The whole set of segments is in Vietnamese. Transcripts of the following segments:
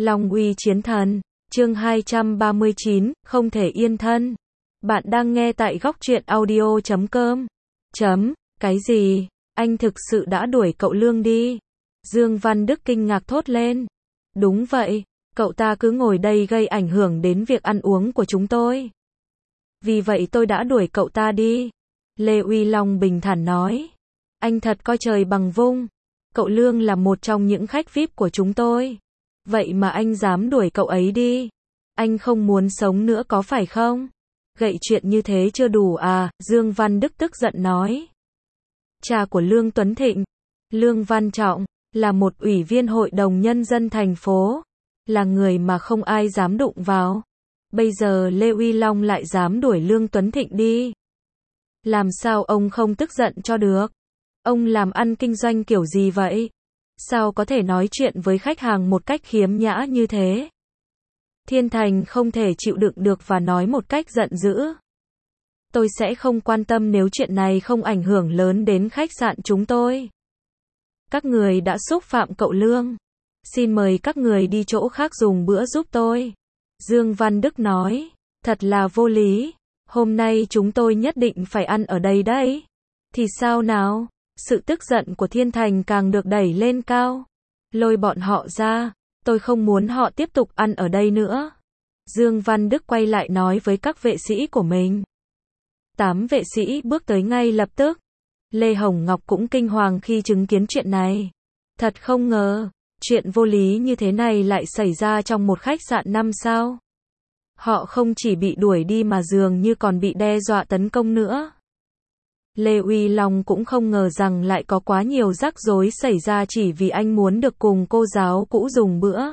Long uy chiến thần, chương 239, không thể yên thân. Bạn đang nghe tại góc truyện audio.com. Cái gì? Anh thực sự đã đuổi cậu Lương đi? Dương Văn Đức kinh ngạc thốt lên. Đúng vậy, cậu ta cứ ngồi đây gây ảnh hưởng đến việc ăn uống của chúng tôi. Vì vậy tôi đã đuổi cậu ta đi. Lê Uy Long bình thản nói. Anh thật coi trời bằng vung. Cậu Lương là một trong những khách VIP của chúng tôi. Vậy mà anh dám đuổi cậu ấy đi. Anh không muốn sống nữa có phải không? Gậy chuyện như thế chưa đủ à? Dương Văn Đức tức giận nói. Cha của Lương Tuấn Thịnh, Lương Văn Trọng, là một ủy viên hội đồng nhân dân thành phố. Là người mà không ai dám đụng vào. Bây giờ Lê Uy Long lại dám đuổi Lương Tuấn Thịnh đi. Làm sao ông không tức giận cho được? Ông làm ăn kinh doanh kiểu gì vậy? Sao có thể nói chuyện với khách hàng một cách khiếm nhã như thế? Thiên Thành không thể chịu đựng được và nói một cách giận dữ. Tôi sẽ không quan tâm nếu chuyện này không ảnh hưởng lớn đến khách sạn chúng tôi. Các người đã xúc phạm cậu Lương. Xin mời các người đi chỗ khác dùng bữa giúp tôi. Dương Văn Đức nói. Thật là vô lý. Hôm nay chúng tôi nhất định phải ăn ở đây đấy. Thì sao nào? Sự tức giận của Thiên Thành càng được đẩy lên cao. Lôi bọn họ ra. Tôi không muốn họ tiếp tục ăn ở đây nữa. Dương Văn Đức quay lại nói với các vệ sĩ của mình. 8 vệ sĩ bước tới ngay lập tức. Lê Hồng Ngọc cũng kinh hoàng khi chứng kiến chuyện này. Thật không ngờ, chuyện vô lý như thế này lại xảy ra trong một khách sạn 5 sao. Họ không chỉ bị đuổi đi mà dường như còn bị đe dọa tấn công nữa. Lê Uy Long cũng không ngờ rằng lại có quá nhiều rắc rối xảy ra chỉ vì anh muốn được cùng cô giáo cũ dùng bữa.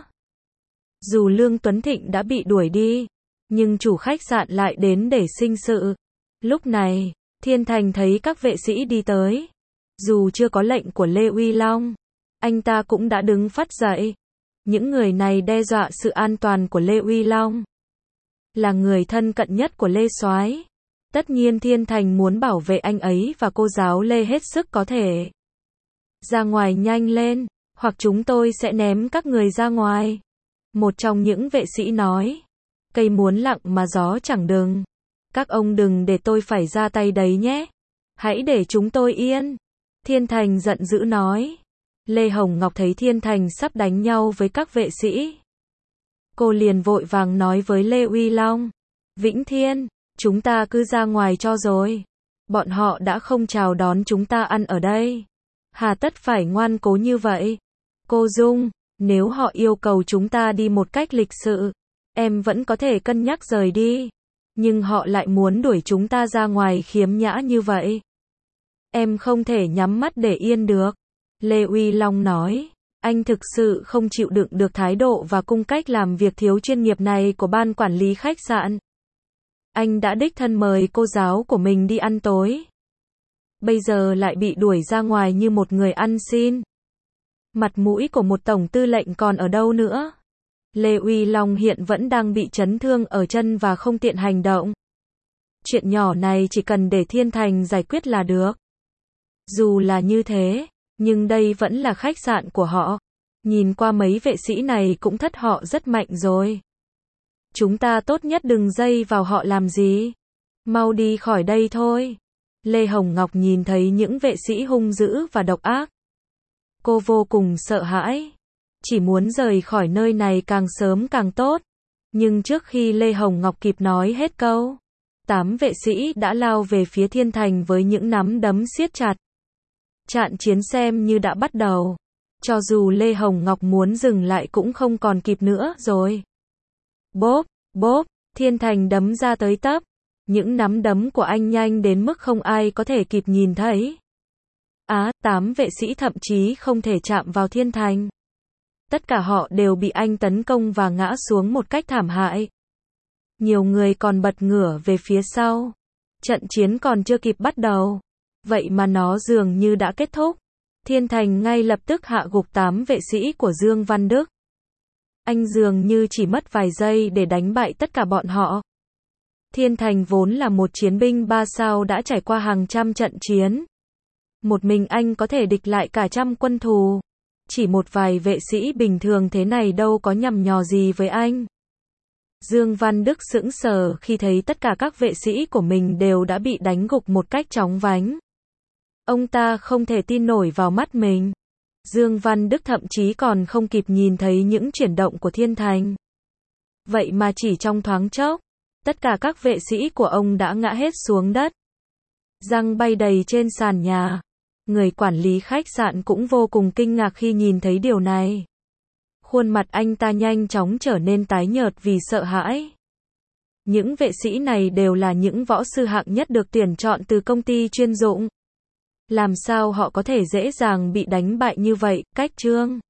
Dù Lương Tuấn Thịnh đã bị đuổi đi, nhưng chủ khách sạn lại đến để sinh sự. Lúc này, Thiên Thành thấy các vệ sĩ đi tới. Dù chưa có lệnh của Lê Uy Long, anh ta cũng đã đứng phắt dậy. Những người này đe dọa sự an toàn của Lê Uy Long. Là người thân cận nhất của Lê Soái. Tất nhiên Thiên Thành muốn bảo vệ anh ấy và cô giáo Lê hết sức có thể. Ra ngoài nhanh lên, hoặc chúng tôi sẽ ném các người ra ngoài. Một trong những vệ sĩ nói. Cây muốn lặng mà gió chẳng đừng. Các ông đừng để tôi phải ra tay đấy nhé. Hãy để chúng tôi yên. Thiên Thành giận dữ nói. Lê Hồng Ngọc thấy Thiên Thành sắp đánh nhau với các vệ sĩ. Cô liền vội vàng nói với Lê Uy Long. Vĩnh Thiên, chúng ta cứ ra ngoài cho rồi. Bọn họ đã không chào đón chúng ta ăn ở đây. Hà tất phải ngoan cố như vậy. Cô Dung, nếu họ yêu cầu chúng ta đi một cách lịch sự, em vẫn có thể cân nhắc rời đi. Nhưng họ lại muốn đuổi chúng ta ra ngoài khiếm nhã như vậy. Em không thể nhắm mắt để yên được. Lê Uy Long nói. Anh thực sự không chịu đựng được thái độ và cung cách làm việc thiếu chuyên nghiệp này của ban quản lý khách sạn. Anh đã đích thân mời cô giáo của mình đi ăn tối. Bây giờ lại bị đuổi ra ngoài như một người ăn xin. Mặt mũi của một tổng tư lệnh còn ở đâu nữa? Lê Uy Long hiện vẫn đang bị chấn thương ở chân và không tiện hành động. Chuyện nhỏ này chỉ cần để Thiên Thành giải quyết là được. Dù là như thế, nhưng đây vẫn là khách sạn của họ. Nhìn qua mấy vệ sĩ này cũng thất họ rất mạnh rồi. Chúng ta tốt nhất đừng dây vào họ làm gì. Mau đi khỏi đây thôi. Lê Hồng Ngọc nhìn thấy những vệ sĩ hung dữ và độc ác. Cô vô cùng sợ hãi. Chỉ muốn rời khỏi nơi này càng sớm càng tốt. Nhưng trước khi Lê Hồng Ngọc kịp nói hết câu, 8 vệ sĩ đã lao về phía Thiên Thành với những nắm đấm siết chặt. Trận chiến xem như đã bắt đầu. Cho dù Lê Hồng Ngọc muốn dừng lại cũng không còn kịp nữa rồi. Bốp, bốp, Thiên Thành đấm ra tới tấp. Những nắm đấm của anh nhanh đến mức không ai có thể kịp nhìn thấy. 8 vệ sĩ thậm chí không thể chạm vào Thiên Thành. Tất cả họ đều bị anh tấn công và ngã xuống một cách thảm hại. Nhiều người còn bật ngửa về phía sau. Trận chiến còn chưa kịp bắt đầu. Vậy mà nó dường như đã kết thúc. Thiên Thành ngay lập tức hạ gục 8 vệ sĩ của Dương Văn Đức. Anh dường như chỉ mất vài giây để đánh bại tất cả bọn họ. Thiên Thành vốn là một chiến binh 3 sao đã trải qua hàng trăm trận chiến. Một mình anh có thể địch lại cả trăm quân thù. chỉ một vài vệ sĩ bình thường thế này đâu có nhằm nhò gì với anh. Dương Văn Đức sững sờ khi thấy tất cả các vệ sĩ của mình đều đã bị đánh gục một cách chóng vánh. Ông ta không thể tin nổi vào mắt mình. Dương Văn Đức thậm chí còn không kịp nhìn thấy những chuyển động của Thiên Thành. Vậy mà chỉ trong thoáng chốc, tất cả các vệ sĩ của ông đã ngã hết xuống đất. Răng bay đầy trên sàn nhà. Người quản lý khách sạn cũng vô cùng kinh ngạc khi nhìn thấy điều này. Khuôn mặt anh ta nhanh chóng trở nên tái nhợt vì sợ hãi. Những vệ sĩ này đều là những võ sư hạng nhất được tuyển chọn từ công ty chuyên dụng. Làm sao họ có thể dễ dàng bị đánh bại như vậy? Cách Trương